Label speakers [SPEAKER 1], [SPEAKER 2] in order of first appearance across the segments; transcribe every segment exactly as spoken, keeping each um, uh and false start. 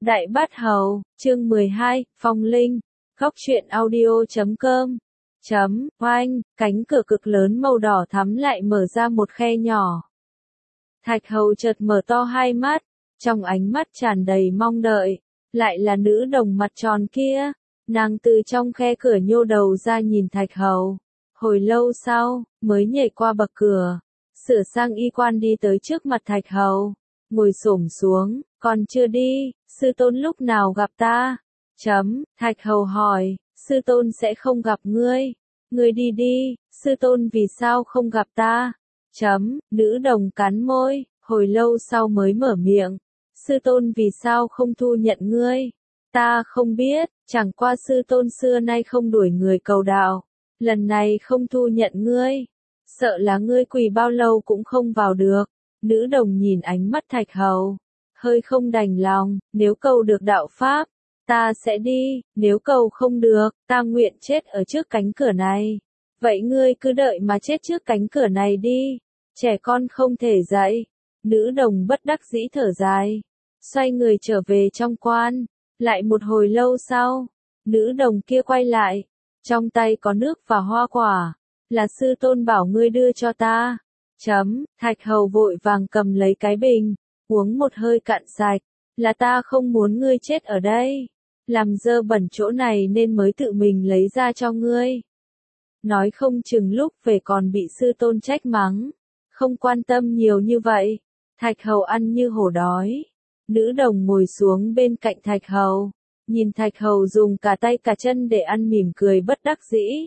[SPEAKER 1] Đại Bát Hầu, chương mười hai, Phong Linh, Góc truyện audio chấm com, chấm, oanh, cánh cửa cực lớn màu đỏ thắm lại mở ra một khe nhỏ. Thạch Hầu chợt mở to hai mắt, trong ánh mắt tràn đầy mong đợi, lại là nữ đồng mặt tròn kia, nàng từ trong khe cửa nhô đầu ra nhìn Thạch Hầu, hồi lâu sau, mới nhảy qua bậc cửa, sửa sang y quan đi tới trước mặt Thạch Hầu, ngồi xổm xuống, còn chưa đi, sư tôn lúc nào gặp ta? Chấm, Thạch Hầu hỏi, sư tôn sẽ không gặp ngươi, ngươi đi đi, sư tôn vì sao không gặp ta? Chấm, nữ đồng cắn môi, hồi lâu sau mới mở miệng, sư tôn vì sao không thu nhận ngươi? Ta không biết, chẳng qua sư tôn xưa nay không đuổi người cầu đạo, lần này không thu nhận ngươi, sợ là ngươi quỳ bao lâu cũng không vào được. Nữ đồng nhìn ánh mắt Thạch Hầu, hơi không đành lòng, nếu cầu được đạo pháp, ta sẽ đi, nếu cầu không được, ta nguyện chết ở trước cánh cửa này. Vậy ngươi cứ đợi mà chết trước cánh cửa này đi, trẻ con không thể dạy. Nữ đồng bất đắc dĩ thở dài, xoay người trở về trong quan, lại một hồi lâu sau, nữ đồng kia quay lại, trong tay có nước và hoa quả, là sư tôn bảo ngươi đưa cho ta. Chấm, Thạch Hầu vội vàng cầm lấy cái bình, uống một hơi cạn sạch, là ta không muốn ngươi chết ở đây, làm dơ bẩn chỗ này nên mới tự mình lấy ra cho ngươi. Nói không chừng lúc về còn bị sư tôn trách mắng, không quan tâm nhiều như vậy. Thạch Hầu ăn như hổ đói. Nữ đồng ngồi xuống bên cạnh Thạch Hầu, nhìn Thạch Hầu dùng cả tay cả chân để ăn mỉm cười bất đắc dĩ.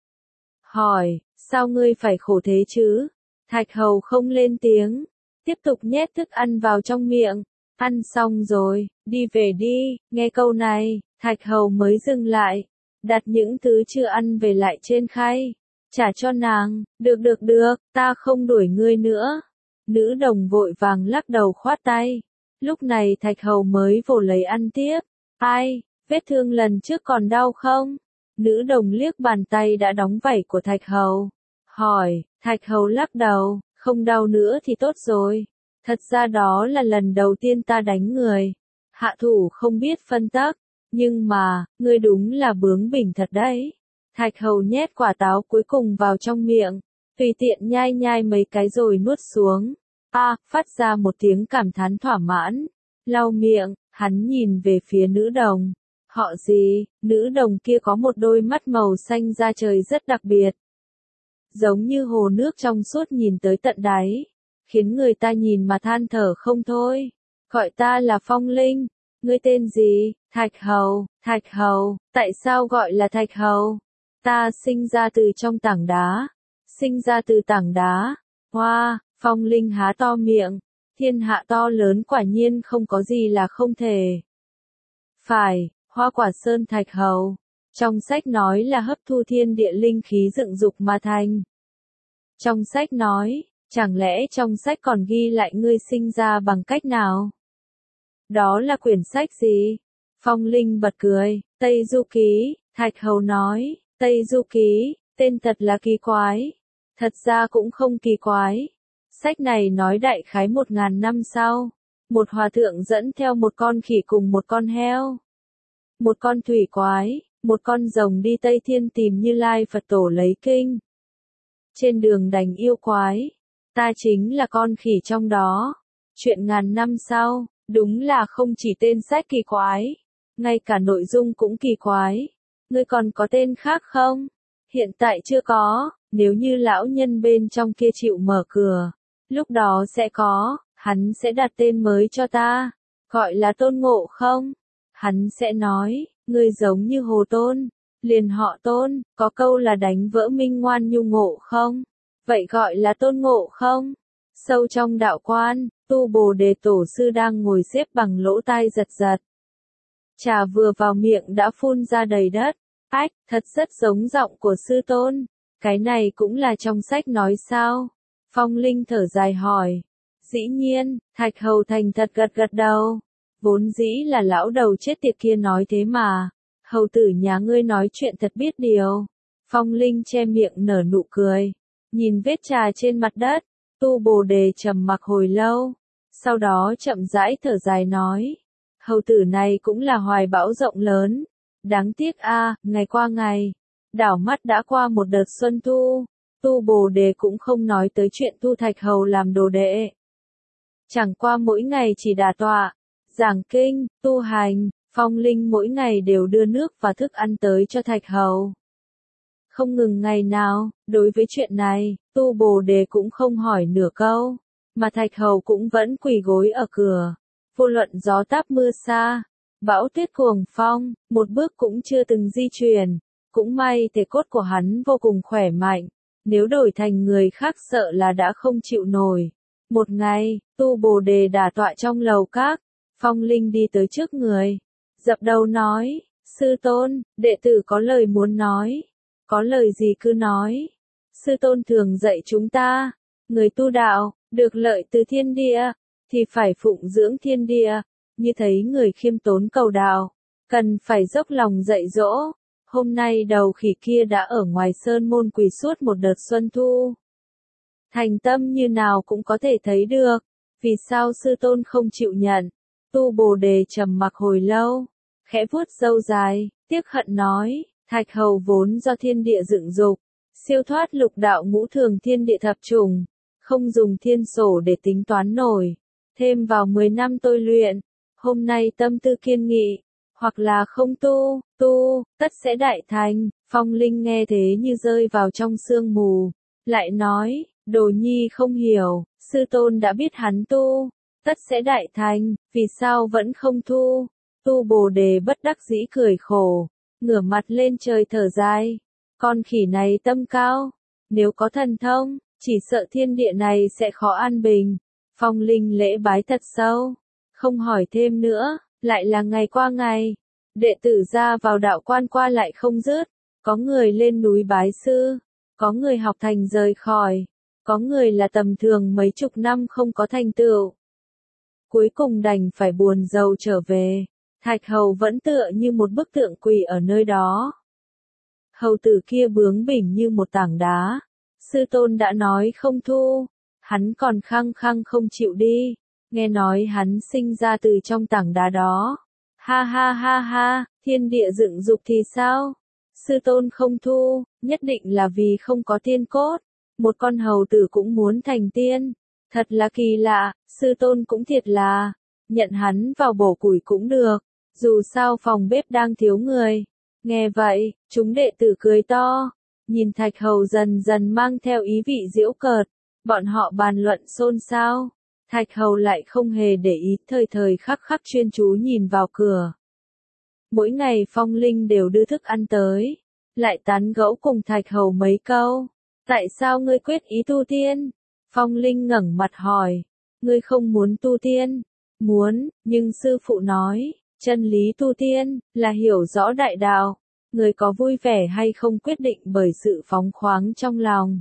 [SPEAKER 1] Hỏi, sao ngươi phải khổ thế chứ? Thạch Hầu không lên tiếng, tiếp tục nhét thức ăn vào trong miệng, ăn xong rồi, đi về đi. Nghe câu này, Thạch Hầu mới dừng lại, đặt những thứ chưa ăn về lại trên khay, trả cho nàng. Được được được, ta không đuổi ngươi nữa. Nữ đồng vội vàng lắc đầu khoát tay, lúc này Thạch Hầu mới vồ lấy ăn tiếp. Ai, vết thương lần trước còn đau không? Nữ đồng liếc bàn tay đã đóng vảy của Thạch Hầu, hỏi. Thạch Hầu lắc đầu, không đau nữa thì tốt rồi. Thật ra đó là lần đầu tiên ta đánh người. Hạ thủ không biết phân tắc, nhưng mà, ngươi đúng là bướng bỉnh thật đấy. Thạch Hầu nhét quả táo cuối cùng vào trong miệng, tùy tiện nhai nhai mấy cái rồi nuốt xuống. A, à, phát ra một tiếng cảm thán thỏa mãn. Lau miệng, hắn nhìn về phía nữ đồng. Họ gì? Nữ đồng kia có một đôi mắt màu xanh da trời rất đặc biệt, giống như hồ nước trong suốt nhìn tới tận đáy, khiến người ta nhìn mà than thở không thôi. Gọi ta là Phong Linh. Ngươi tên gì? Thạch Hầu. Thạch Hầu, tại sao gọi là Thạch Hầu? Ta sinh ra từ trong tảng đá. Sinh ra từ tảng đá. Hoa, wow, Phong Linh há to miệng. Thiên hạ to lớn quả nhiên không có gì là không thể. Phải, Hoa Quả Sơn Thạch Hầu. Trong sách nói là hấp thu thiên địa linh khí dựng dục mà thành. Trong sách nói, chẳng lẽ trong sách còn ghi lại ngươi sinh ra bằng cách nào? Đó là quyển sách gì? Phong Linh bật cười. Tây Du Ký. Thạch Hầu nói, Tây Du Ký, tên thật là kỳ quái. Thật ra cũng không kỳ quái. Sách này nói đại khái một ngàn năm sau, một hòa thượng dẫn theo một con khỉ cùng một con heo, một con thủy quái, một con rồng đi Tây Thiên tìm Như Lai Phật Tổ lấy kinh. Trên đường đánh yêu quái, ta chính là con khỉ trong đó. Chuyện ngàn năm sau, đúng là không chỉ tên sách kỳ quái, ngay cả nội dung cũng kỳ quái. Ngươi còn có tên khác không? Hiện tại chưa có, nếu như lão nhân bên trong kia chịu mở cửa, lúc đó sẽ có, hắn sẽ đặt tên mới cho ta, gọi là Tôn Ngộ Không. Hắn sẽ nói, ngươi giống như Hồ Tôn, liền họ Tôn, có câu là đánh vỡ minh ngoan nhu ngộ không? Vậy gọi là Tôn Ngộ Không. Sâu trong đạo quan, Tu Bồ Đề Tổ sư đang ngồi xếp bằng lỗ tai giật giật. Trà vừa vào miệng đã phun ra đầy đất. Ách, thật rất giống giọng của sư tôn. Cái này cũng là trong sách nói sao? Phong Linh thở dài hỏi. Dĩ nhiên, Thạch Hầu thành thật gật gật đầu. Vốn dĩ là lão đầu chết tiệt kia nói thế mà. Hầu tử nhà ngươi nói chuyện thật biết điều. Phong Linh che miệng nở nụ cười, nhìn vết trà trên mặt đất. Tu Bồ Đề trầm mặc hồi lâu, sau đó chậm rãi thở dài nói. Hầu tử này cũng là hoài bão rộng lớn. Đáng tiếc a, ngày qua ngày, đảo mắt đã qua một đợt xuân thu, Tu Bồ Đề cũng không nói tới chuyện thu Thạch Hầu làm đồ đệ. Chẳng qua mỗi ngày chỉ đả tọa, giảng kinh, tu hành, Phong Linh mỗi ngày đều đưa nước và thức ăn tới cho Thạch Hầu. Không ngừng ngày nào, đối với chuyện này, Tu Bồ Đề cũng không hỏi nửa câu, mà Thạch Hầu cũng vẫn quỳ gối ở cửa. Vô luận gió táp mưa xa, bão tuyết cuồng phong, một bước cũng chưa từng di chuyển. Cũng may thể cốt của hắn vô cùng khỏe mạnh, nếu đổi thành người khác sợ là đã không chịu nổi. Một ngày, Tu Bồ Đề đả tọa trong lầu các, Phong Linh đi tới trước người, dập đầu nói, sư tôn, đệ tử có lời muốn nói, có lời gì cứ nói. Sư tôn thường dạy chúng ta, người tu đạo, được lợi từ thiên địa, thì phải phụng dưỡng thiên địa, như thấy người khiêm tốn cầu đạo, cần phải dốc lòng dạy dỗ. Hôm nay đầu khỉ kia đã ở ngoài sơn môn quỳ suốt một đợt xuân thu. Thành tâm như nào cũng có thể thấy được, vì sao sư tôn không chịu nhận. Tu Bồ Đề trầm mặc hồi lâu, khẽ vuốt râu dài, tiếc hận nói, Thạch Hầu vốn do thiên địa dựng dục, siêu thoát lục đạo ngũ thường thiên địa thập trùng, không dùng thiên sổ để tính toán nổi, thêm vào mười năm tôi luyện, hôm nay tâm tư kiên nghị, hoặc là không tu, tu, tất sẽ đại thành. Phong Linh nghe thế như rơi vào trong sương mù, lại nói, Đồ Nhi không hiểu, sư tôn đã biết hắn tu, tất sẽ đại thành, vì sao vẫn không tu. Tu Bồ Đề bất đắc dĩ cười khổ, ngửa mặt lên trời thở dài, con khỉ này tâm cao, nếu có thần thông, chỉ sợ thiên địa này sẽ khó an bình. Phong Linh lễ bái thật sâu, không hỏi thêm nữa. Lại là ngày qua ngày, đệ tử ra vào đạo quan qua lại không dứt, có người lên núi bái sư, có người học thành rời khỏi, có người là tầm thường mấy chục năm không có thành tựu. Cuối cùng đành phải buồn rầu trở về, Thạch Hầu vẫn tựa như một bức tượng quỳ ở nơi đó. Hầu tử kia bướng bỉnh như một tảng đá, sư tôn đã nói không thu, hắn còn khăng khăng không chịu đi. Nghe nói hắn sinh ra từ trong tảng đá đó. Ha ha ha ha, thiên địa dựng dục thì sao? Sư tôn không thu, nhất định là vì không có tiên cốt. Một con hầu tử cũng muốn thành tiên. Thật là kỳ lạ, sư tôn cũng thiệt là. Nhận hắn vào bổ củi cũng được. Dù sao phòng bếp đang thiếu người. Nghe vậy, chúng đệ tử cười to. Nhìn Thạch Hầu dần dần mang theo ý vị giễu cợt. Bọn họ bàn luận xôn xao. Thạch Hầu lại không hề để ý, thời thời khắc khắc chuyên chú nhìn vào cửa. Mỗi ngày Phong Linh đều đưa thức ăn tới, lại tán gẫu cùng Thạch Hầu mấy câu. Tại sao ngươi quyết ý tu tiên? Phong Linh ngẩng mặt hỏi, ngươi không muốn tu tiên? Muốn, nhưng sư phụ nói, chân lý tu tiên, là hiểu rõ đại đạo. Người có vui vẻ hay không quyết định bởi sự phóng khoáng trong lòng.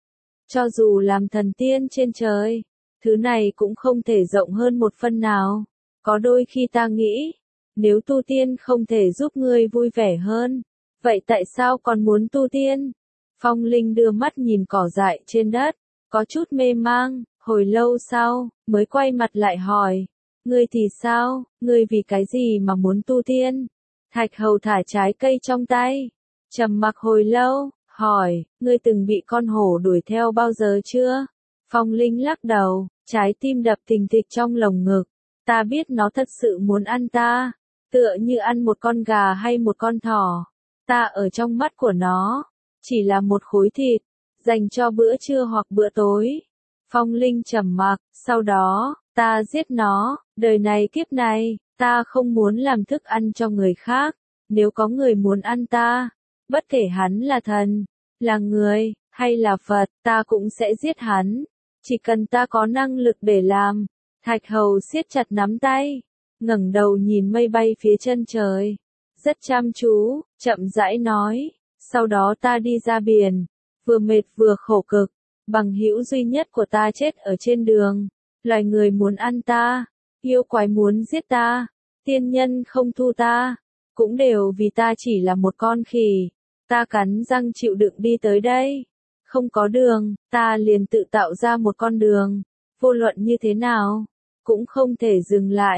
[SPEAKER 1] Cho dù làm thần tiên trên trời, thứ này cũng không thể rộng hơn một phân nào. Có đôi khi ta nghĩ, nếu tu tiên không thể giúp ngươi vui vẻ hơn, vậy tại sao còn muốn tu tiên? Phong Linh đưa mắt nhìn cỏ dại trên đất, có chút mê mang, hồi lâu sau, mới quay mặt lại hỏi, ngươi thì sao, ngươi vì cái gì mà muốn tu tiên? Thạch Hầu thả trái cây trong tay, trầm mặc hồi lâu, hỏi, ngươi từng bị con hổ đuổi theo bao giờ chưa? Phong Linh lắc đầu, trái tim đập thình thịch trong lồng ngực. Ta biết nó thật sự muốn ăn ta, tựa như ăn một con gà hay một con thỏ. Ta ở trong mắt của nó, chỉ là một khối thịt, dành cho bữa trưa hoặc bữa tối. Phong Linh trầm mặc, sau đó, ta giết nó, đời này kiếp này, ta không muốn làm thức ăn cho người khác. Nếu có người muốn ăn ta, bất kể hắn là thần, là người, hay là Phật, ta cũng sẽ giết hắn. Chỉ cần ta có năng lực để làm. Thạch Hầu siết chặt nắm tay, ngẩng đầu nhìn mây bay phía chân trời, rất chăm chú, chậm rãi nói, sau đó ta đi ra biển, vừa mệt vừa khổ cực, bằng hữu duy nhất của ta chết ở trên đường, loài người muốn ăn ta, yêu quái muốn giết ta, tiên nhân không thu ta, cũng đều vì ta chỉ là một con khỉ, ta cắn răng chịu đựng đi tới đây. Không có đường, ta liền tự tạo ra một con đường, vô luận như thế nào, cũng không thể dừng lại.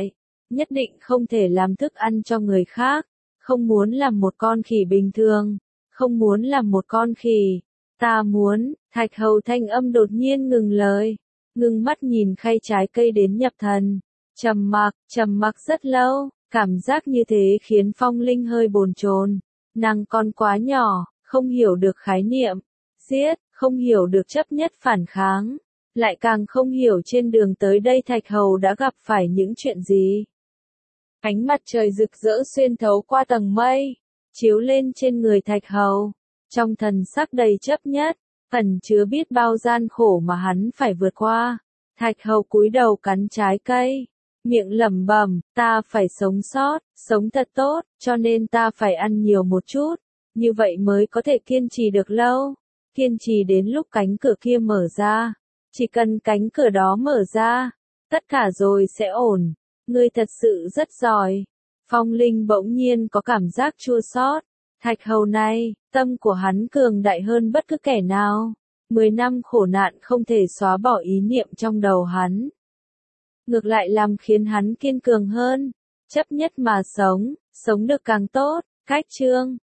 [SPEAKER 1] nhất định không thể làm thức ăn cho người khác, không muốn làm một con khỉ bình thường, không muốn làm một con khỉ. Ta muốn, Thạch Hầu thanh âm đột nhiên ngừng lời, ngưng mắt nhìn khay trái cây đến nhập thần, trầm mặc, trầm mặc rất lâu, cảm giác như thế khiến Phong Linh hơi bồn chồn, nàng còn quá nhỏ, không hiểu được khái niệm, giết, không hiểu được chấp nhất phản kháng, lại càng không hiểu trên đường tới đây Thạch Hầu đã gặp phải những chuyện gì. Ánh mặt trời rực rỡ xuyên thấu qua tầng mây, chiếu lên trên người Thạch Hầu, trong thần sắc đầy chấp nhất, ẩn chứa biết bao gian khổ mà hắn phải vượt qua. Thạch Hầu cúi đầu cắn trái cây, miệng lẩm bẩm, ta phải sống sót, sống thật tốt, cho nên ta phải ăn nhiều một chút, như vậy mới có thể kiên trì được lâu, kiên trì đến lúc cánh cửa kia mở ra, chỉ cần cánh cửa đó mở ra, tất cả rồi sẽ ổn, ngươi thật sự rất giỏi. Phong Linh bỗng nhiên có cảm giác chua xót, Thạch Hầu này, tâm của hắn cường đại hơn bất cứ kẻ nào, mười năm khổ nạn không thể xóa bỏ ý niệm trong đầu hắn. Ngược lại làm khiến hắn kiên cường hơn, chấp nhất mà sống, sống được càng tốt, cách chương.